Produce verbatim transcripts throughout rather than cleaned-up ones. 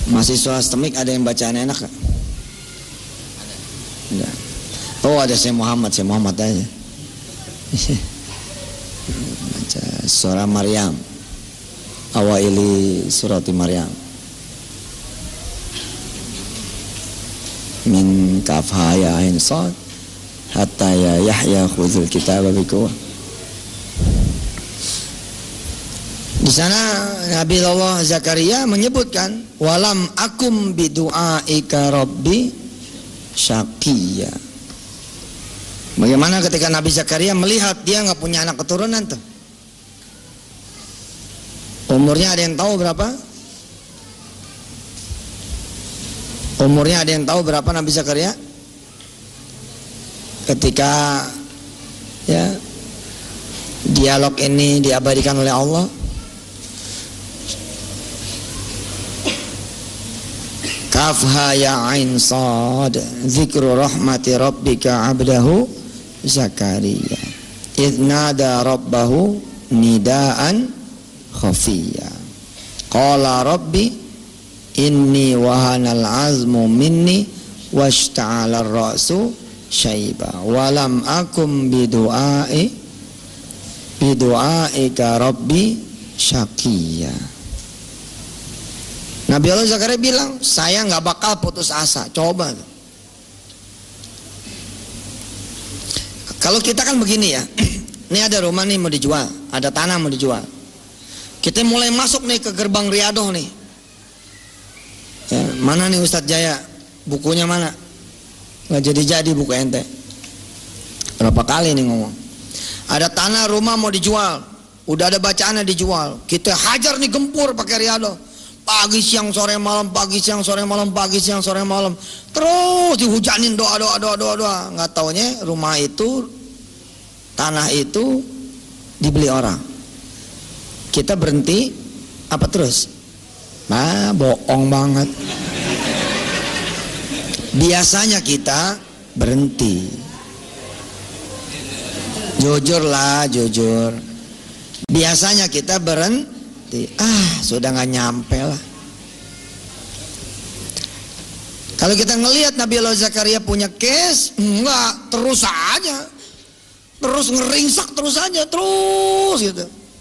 Mahasiswa STEMIK ada yang bacaan enak gak? Enggak. Oh ada Syekh Muhammad, Syekh Muhammad aja. Baca surah Maryam, awaili surati Maryam. Min kafha ya ain sad hatta ya Yahya khudhul kitaba biquwwah. Di sana Nabi Allah Zakaria menyebutkan walam akum bidu'aika rabbi syaqiyya. Bagaimana ketika Nabi Zakaria melihat dia nggak punya anak keturunan tuh. Umurnya ada yang tahu berapa? Umurnya ada yang tahu berapa Nabi Zakaria? Ketika ya dialog ini diabadikan oleh Allah. Kafha ya ain sad zikru rahmati rabbika abdahu Zakaria idh nada rabbahu nidaan khafiyya qala rabbi inni wahanal azmu minni washta'ala ar-ra'su syaiba walam akum bidu'ai bidu'aika rabbi syaqiyya. Nabi Allah Zakaria bilang, saya nggak bakal putus asa. Coba. Kalau kita kan begini ya, ini ada rumah nih mau dijual, ada tanah mau dijual. Kita mulai masuk nih ke gerbang Riyadhah nih. Ya, mana nih Ustadz Jaya? Bukunya mana? Nggak jadi-jadi buku ente. Berapa kali nih ngomong? Ada tanah rumah mau dijual, udah ada bacaannya dijual. Kita hajar nih gempur pakai Riyadhah. Pagi siang sore malam, pagi siang sore malam, pagi siang sore malam, terus dihujanin doa doa doa doa doa. Nggak taunya rumah itu, tanah itu dibeli orang. Kita berhenti apa terus? Nah, bohong banget. Biasanya kita berhenti. Jujur lah, jujur. Biasanya kita berhenti. Ah, sudah nggak nyampe lah. Kalau kita ngelihat Nabi Allah Zakaria punya case, enggak, terus aja, terus ngeringsak terus aja, terus gitu.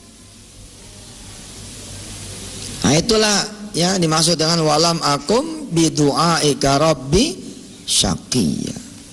Nah itulah ya dimaksud dengan walam akum bidu'aika rabbi syaqiyya.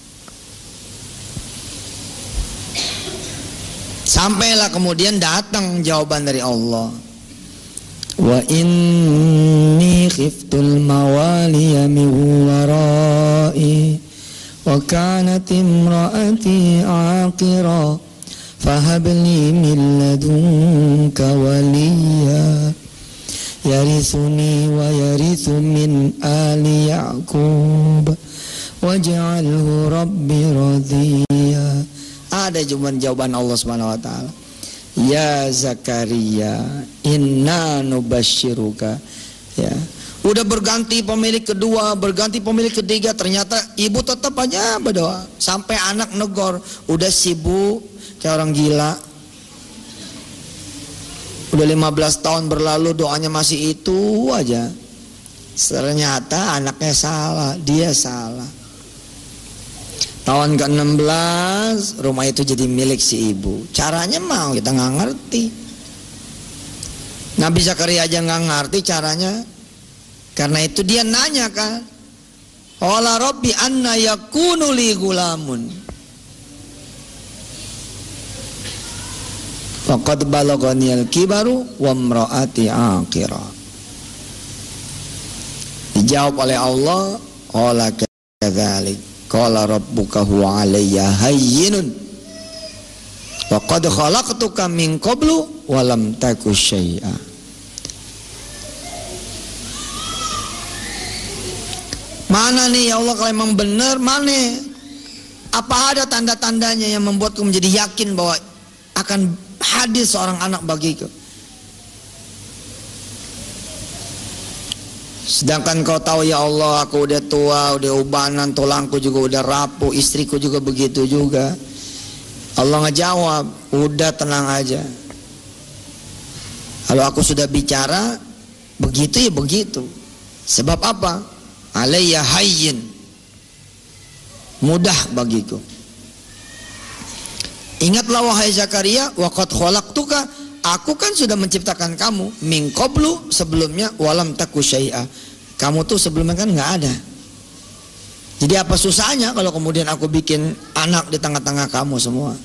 Sampailah kemudian datang jawaban dari Allah. Wa inni khiftul mawaliya min wara'i wa kanat imraati aqira fahab li min ladunka waliya yarithuni wa yarithu min ali ya'qub waj'alhu rabbi radhiya. Ada jawaban Allah Subhanahu wa taala. Ya Zakaria, inna nubashiruka. Ya, udah berganti pemilik kedua, berganti pemilik ketiga, ternyata ibu tetap aja berdoa sampai anak negor, udah sibuk kayak orang gila. Udah lima belas tahun berlalu doanya masih itu aja. Ternyata anaknya salah, dia salah. Tahun ke enam belas rumah itu jadi milik si ibu. Caranya mau kita nggak ngerti. Nabi Zakaria aja nggak ngerti caranya. Karena itu dia nanya kan, qala rabbi anna yakunu li gulamun faqad balaghaniyal kibaru wa imraati aqira. Dijawab oleh Allah, qala kadzalik qala rabbuka huwa alayya hayyinun wa qad khalaqtuka min qablu wa lam taku syai'a. Mana nih ya Allah kalau memang benar, mana? Apa ada tanda-tandanya yang membuatku menjadi yakin bahwa akan hadir seorang anak bagiku? Sedangkan kau tahu ya Allah, aku udah tua, udah ubanan, tulangku juga udah rapuh, istriku juga begitu juga. Allah ngejawab, udah tenang aja. Kalau aku sudah bicara, begitu ya begitu. Sebab apa? Alayya hayyin, mudah bagiku. Ingatlah wahai Zakaria, waqad khalaqtuka, aku kan sudah menciptakan kamu min qablu, sebelumnya, walam taku syai'a, kamu tuh sebelumnya kan nggak ada. Jadi apa susahnya kalau kemudian aku bikin anak di tengah-tengah kamu semua.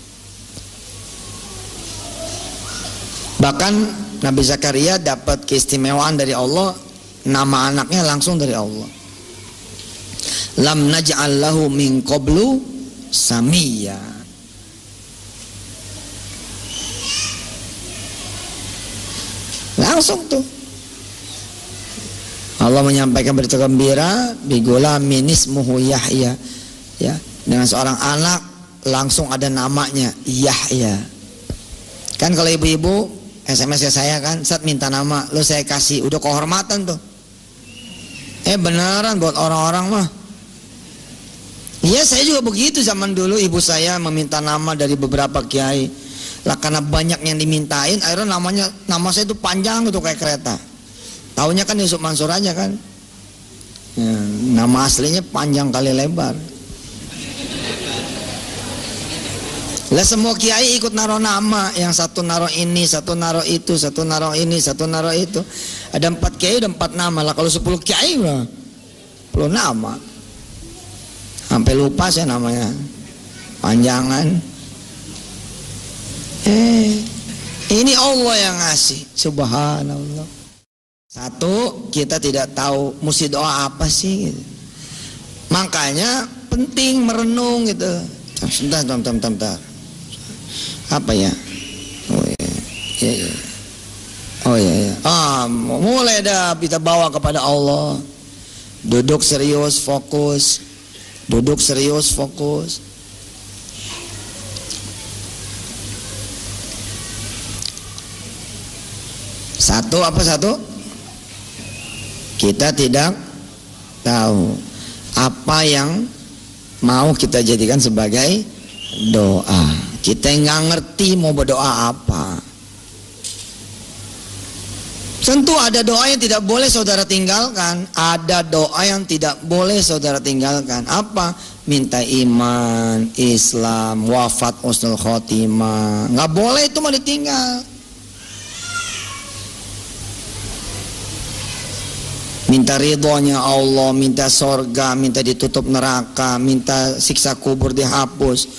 Bahkan Nabi Zakaria dapat keistimewaan dari Allah, nama anaknya langsung dari Allah. Lam naj'al lahu min qablu samiyya. Langsung tuh Allah menyampaikan berita gembira, bigulamin ismuhu Yahya, ya, dengan seorang anak langsung ada namanya Yahya. Kan kalau ibu-ibu S M S ke saya kan, saat minta nama, lo saya kasih, udah kehormatan tuh. Eh beneran buat orang-orang mah. Iya, saya juga begitu zaman dulu, ibu saya meminta nama dari beberapa kiai. Lah karena banyak yang dimintain, akhirnya namanya, nama saya itu panjang gitu kayak kereta. Taunya kan Yusuf Mansur aja kan. Ya, nama aslinya panjang kali lebar. Lah semua kiai ikut naruh nama, yang satu naruh ini, satu naruh itu, satu naruh ini, satu naruh itu. Ada empat kiai, ada empat nama. Lah kalau sepuluh kiai lah, sepuluh nama. Sampai lupa saya namanya, panjangan. Eh, ini Allah yang ngasih, subhanallah. Satu, kita tidak tahu mesti doa apa sih gitu. Makanya penting merenung gitu. Sebentar, sebentar, sebentar, sebentar. Apa ya? Oh ya, ya, ya. Oh ya, ya. Ah, mulai dah kita bawa kepada Allah. Duduk serius, fokus. Duduk serius, fokus. Satu, apa satu? Kita tidak tahu apa yang mau kita jadikan sebagai doa. Kita nggak ngerti mau berdoa apa. Tentu ada doa yang tidak boleh saudara tinggalkan. Ada doa yang tidak boleh saudara tinggalkan. Apa? Minta iman, Islam, wafat, husnul khotimah. Nggak boleh itu mau ditinggal. Minta ridhonya Allah, minta sorga, minta ditutup neraka, minta siksa kubur dihapus.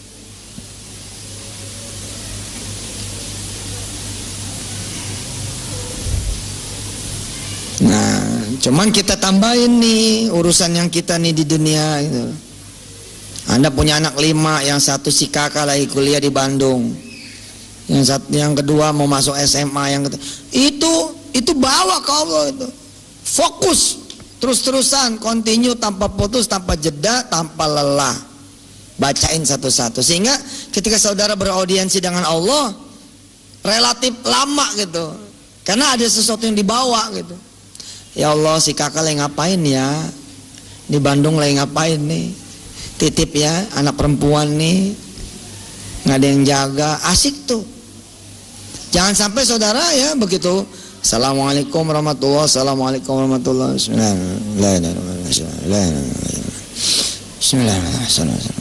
Nah, cuman kita tambahin nih urusan yang kita nih di dunia gitu. Anda punya anak lima, yang satu si kakak lagi kuliah di Bandung, yang satu, yang kedua mau masuk S M A, yang ketiga. itu itu bawa ke Allah itu. Fokus terus-terusan, continue, tanpa putus, tanpa jeda, tanpa lelah. Bacain satu-satu sehingga ketika saudara beraudiensi dengan Allah relatif lama gitu. Karena ada sesuatu yang dibawa gitu. Ya Allah, si kakak lagi ngapain ya? Di Bandung lagi ngapain nih? Titip ya, anak perempuan nih, nggak ada yang jaga, asik tuh. Jangan sampai saudara ya begitu. Assalamualaikum warahmatullahi wabarakatuh. Assalamualaikum warahmatullahi wabarakatuh. Bismillahirrahmanirrahim.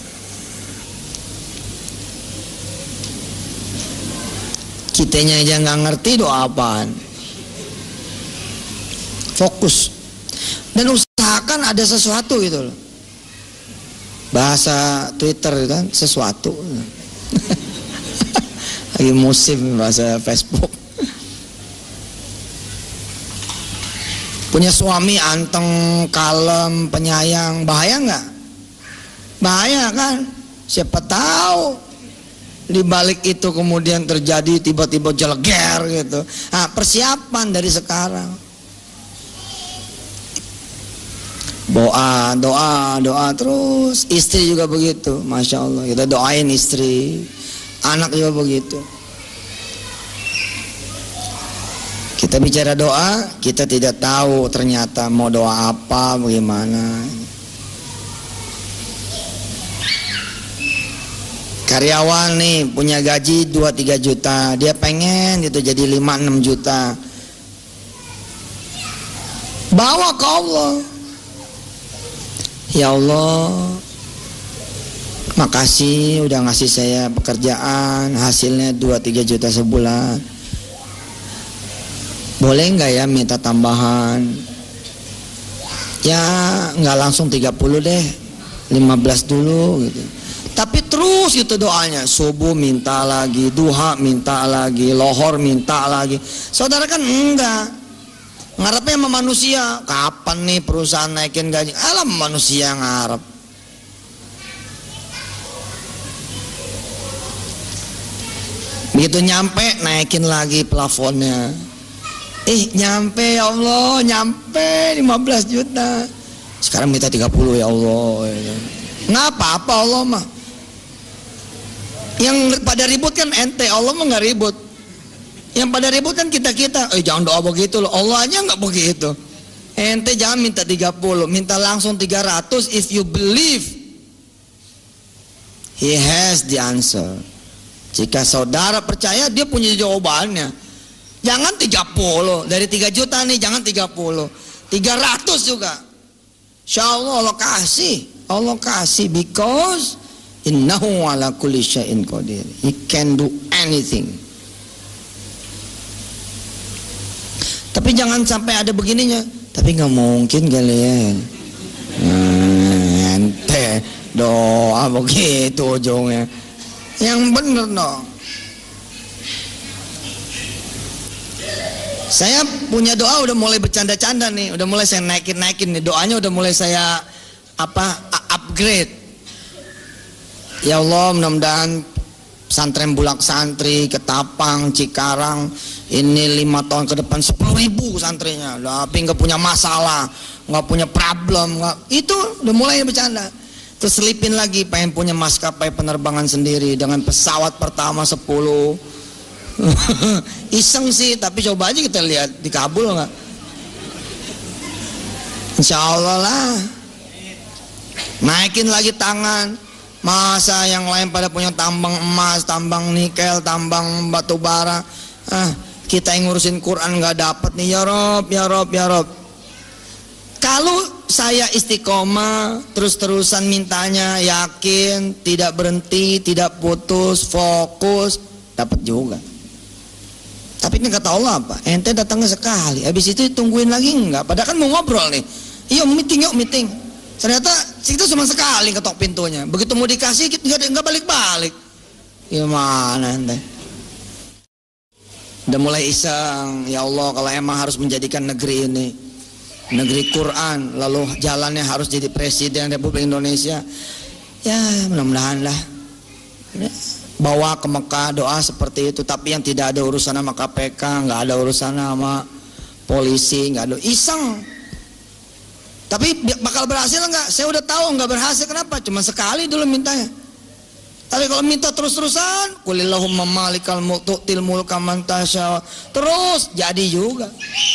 Kitanya aja nggak ngerti doa apaan. Fokus dan usahakan ada sesuatu gitu loh. Bahasa Twitter kan sesuatu. Lagi musim bahasa Facebook. Punya suami anteng, kalem, penyayang, bahaya nggak? Bahaya kan? Siapa tahu di balik itu kemudian terjadi tiba-tiba jeleger gitu. Nah, persiapan dari sekarang. Doa, doa, doa terus. Istri juga begitu, masya Allah. Kita doain istri, anak juga begitu. Kita bicara doa, kita tidak tahu ternyata mau doa apa, bagaimana. Karyawan nih punya gaji dua tiga juta, dia pengen gitu jadi lima enam juta. bawa ke Allah. Ya Allah, makasih udah ngasih saya pekerjaan, hasilnya dua tiga juta sebulan. Boleh nggak ya minta tambahan? Ya nggak langsung tiga puluh deh, lima belas dulu gitu. Tapi terus itu doanya, subuh minta lagi, duha minta lagi, lohor minta lagi. Saudara kan enggak, ngarepnya sama manusia. Kapan nih perusahaan naikin gaji? Alam manusia ngarep. Begitu nyampe naikin lagi plafonnya. Eh nyampe ya Allah, nyampe lima belas juta. Sekarang minta tiga puluh ya Allah. Nggak apa-apa Allah mah. Yang pada ribut kan ente, Allah mah nggak ribut. Yang pada ribut kan kita-kita. Eh jangan doa begitu loh, Allah aja nggak begitu. Ente jangan minta tiga puluh, minta langsung tiga ratus. If you believe He has the answer. Jika saudara percaya, dia punya jawabannya. Jangan tiga puluh, dari tiga juta nih jangan tiga puluh, tiga ratus juga. Insya Allah Allah kasih, Allah kasih, because innahu ala kulli syai'in qadir. He can do anything. Tapi jangan sampai ada begininya. Tapi nggak mungkin kalian. Hmm, ente doa begitu ujungnya. Yang bener dong. Saya punya doa udah mulai bercanda-canda nih, udah mulai saya naikin-naikin nih, doanya udah mulai saya apa upgrade. Ya Allah, mudah-mudahan pesantren Bulak Santri, Ketapang, Cikarang ini lima tahun ke depan sepuluh ribu santrinya, tapi nggak punya masalah, nggak punya problem, nggak, itu udah mulai bercanda. Terus selipin lagi pengen punya maskapai penerbangan sendiri dengan pesawat pertama sepuluh. Iseng sih, tapi coba aja kita lihat dikabul nggak? Insya Allah lah. Naikin lagi tangan. Masa yang lain pada punya tambang emas, tambang nikel, tambang batu bara, ah, kita yang ngurusin Quran nggak dapet nih. Ya Rob, ya Rob, ya Rob. Kalau saya istiqomah terus-terusan mintanya, yakin, tidak berhenti, tidak putus, fokus, dapat juga. Tapi ini kata Allah apa? Ente datangnya sekali, habis itu tungguin lagi enggak? Padahal kan mau ngobrol nih. Iya meeting yuk meeting. Ternyata kita cuma sekali ketok pintunya. Begitu mau dikasih kita nggak balik-balik. Gimana ente? Udah mulai iseng. Ya Allah, kalau emang harus menjadikan negeri ini negeri Quran, lalu jalannya harus jadi presiden Republik Indonesia, ya mudah-mudahan lah. Bawa ke Mekah doa seperti itu, tapi yang tidak ada urusan sama K P K, nggak ada urusan sama polisi, nggak ada, iseng. Tapi bakal berhasil nggak? Saya udah tahu nggak berhasil. Kenapa? Cuma sekali dulu mintanya. Tapi kalau minta terus-terusan, qulillahumma malikal mulk tu'til mulka man tasya, terus jadi juga.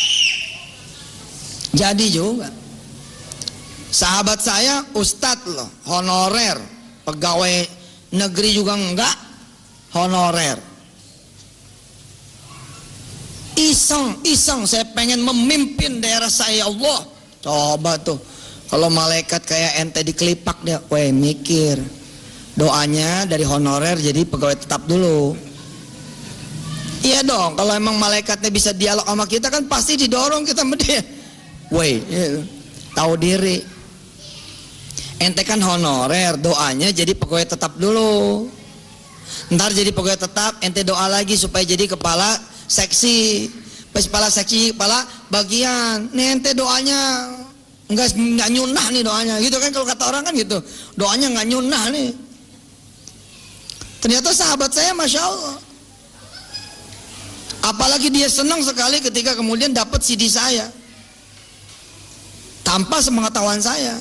Jadi juga. Sahabat saya ustadz loh, honorer, pegawai negeri juga enggak, honorer. Iseng, iseng saya pengen memimpin daerah saya, Allah. Coba tuh, kalau malaikat kayak ente dikelipak dia, weh mikir. Doanya dari honorer jadi pegawai tetap dulu. Iya dong, kalau emang malaikatnya bisa dialog sama kita kan pasti didorong kita sama dia. Weh, iya, tahu diri. Ente kan honorer, doanya jadi pegawai tetap dulu. Ntar jadi pegawai tetap, ente doa lagi supaya jadi kepala seksi. Pas kepala seksi, kepala bagian. Nih ente doanya nggak nggak nyunah nih doanya, gitu kan kalau kata orang kan gitu. Doanya nggak nyunah nih. Ternyata sahabat saya, masya Allah. Apalagi dia senang sekali ketika kemudian dapat C D saya, tanpa sepengetahuan saya.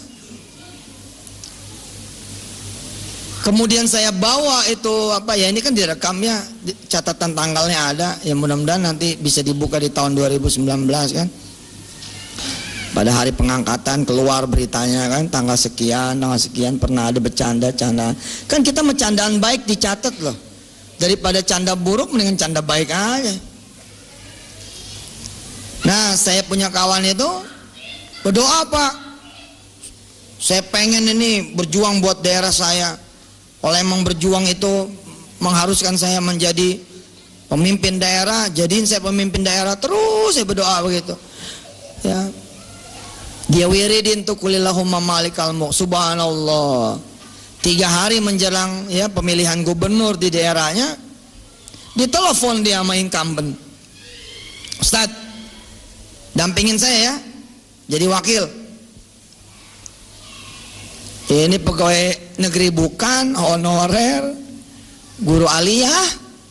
Kemudian saya bawa itu apa ya, ini kan direkamnya, catatan tanggalnya ada, ya mudah-mudahan nanti bisa dibuka di tahun dua ribu sembilan belas kan. Pada hari pengangkatan keluar beritanya kan, tanggal sekian, tanggal sekian pernah ada bercanda-canda. Kan kita bercandaan baik dicatat loh. Daripada canda buruk mendingan canda baik aja. Nah, saya punya kawan itu Berdoa Pak, saya pengen ini berjuang buat daerah saya. Kalau emang berjuang itu mengharuskan saya menjadi pemimpin daerah, jadiin saya pemimpin daerah. Terus saya berdoa begitu. Ya. Dia wiridin tuh kulillahumma malikal mulk. Subhanallah. Tiga hari menjelang ya pemilihan gubernur di daerahnya, ditelepon dia sama incumbent. Ustadz, dampingin saya ya, jadi wakil. Ini pegawai negeri bukan, honorer, guru aliyah.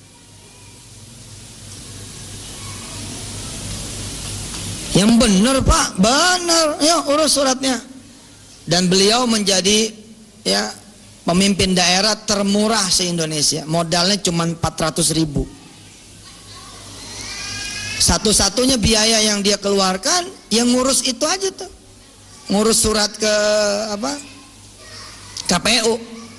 Yang benar Pak, benar. Ya urus suratnya. Dan beliau menjadi ya pemimpin daerah termurah se-Indonesia. Modalnya cuma empat ratus ribu. Satu-satunya biaya yang dia keluarkan yang ngurus itu aja tuh. Ngurus surat ke apa? K P U.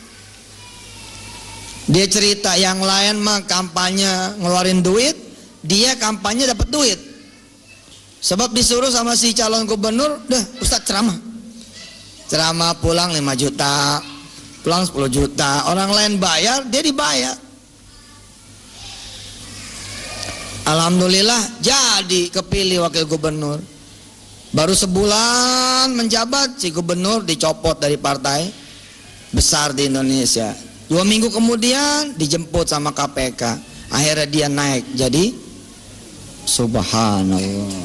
Dia cerita yang lain mah kampanye ngeluarin duit, dia kampanye dapat duit. Sebab disuruh sama si calon gubernur, dah Ustadz ceramah. Ceramah pulang lima juta, pulang sepuluh juta. Orang lain bayar, dia dibayar. Alhamdulillah jadi kepilih wakil gubernur. Baru sebulan menjabat, si gubernur dicopot dari partai besar di Indonesia. Dua minggu kemudian dijemput sama K P K. Akhirnya dia naik jadi subhanallah.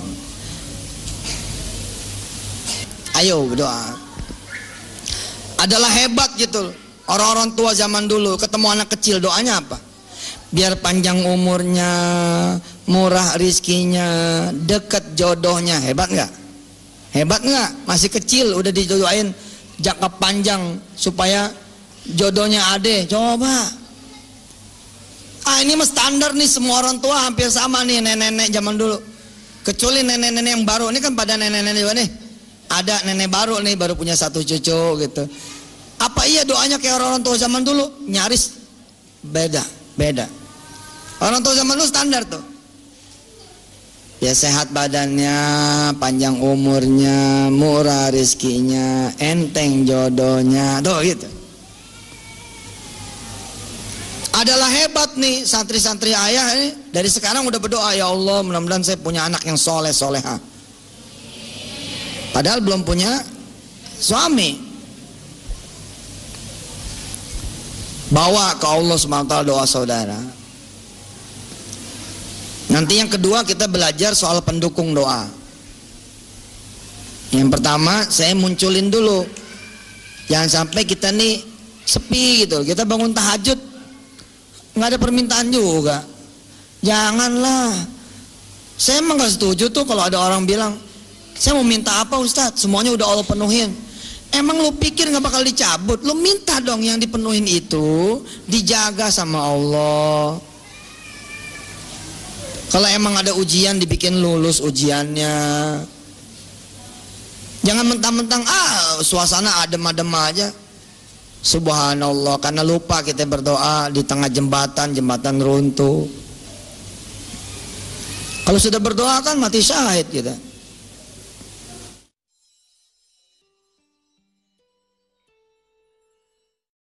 Ayo berdoa. Adalah hebat gitu. Orang-orang tua zaman dulu ketemu anak kecil doanya apa? Biar panjang umurnya, murah rizkinya, dekat jodohnya. Hebat nggak? Hebat nggak? Masih kecil udah didoain jangka panjang supaya jodohnya ade. Coba. Ah ini mah standar nih, semua orang tua hampir sama nih, nenek-nenek zaman dulu. Kecuali nenek-nenek yang baru. Ini kan pada nenek-nenek juga nih. Ada nenek baru nih, baru punya satu cucu gitu. Apa iya doanya kayak orang-orang tua zaman dulu? Nyaris beda, beda. Orang tua zaman dulu standar tuh. Ya sehat badannya, panjang umurnya, murah rizkinya, enteng jodohnya, tuh gitu. Adalah hebat nih santri-santri ayah ini. Dari sekarang udah berdoa, ya Allah mudah-mudahan saya punya anak yang soleh soleha. Padahal belum punya suami. Bawa ke Allah subhanahu wa taala doa saudara. Nanti yang kedua kita belajar soal pendukung doa. Yang pertama saya munculin dulu. Jangan sampai kita nih sepi gitu. Kita bangun tahajud nggak ada permintaan juga. Janganlah. Saya emang gak setuju tuh kalau ada orang bilang, saya mau minta apa Ustadz? Semuanya udah Allah penuhin. Emang lu pikir gak bakal dicabut? Lu minta dong yang dipenuhin itu dijaga sama Allah. Kalau emang ada ujian dibikin lulus ujiannya. Jangan mentang-mentang ah suasana adem-adem aja. Subhanallah, karena lupa kita berdoa di tengah jembatan, jembatan runtuh. Kalau sudah berdoa kan mati syahid kita.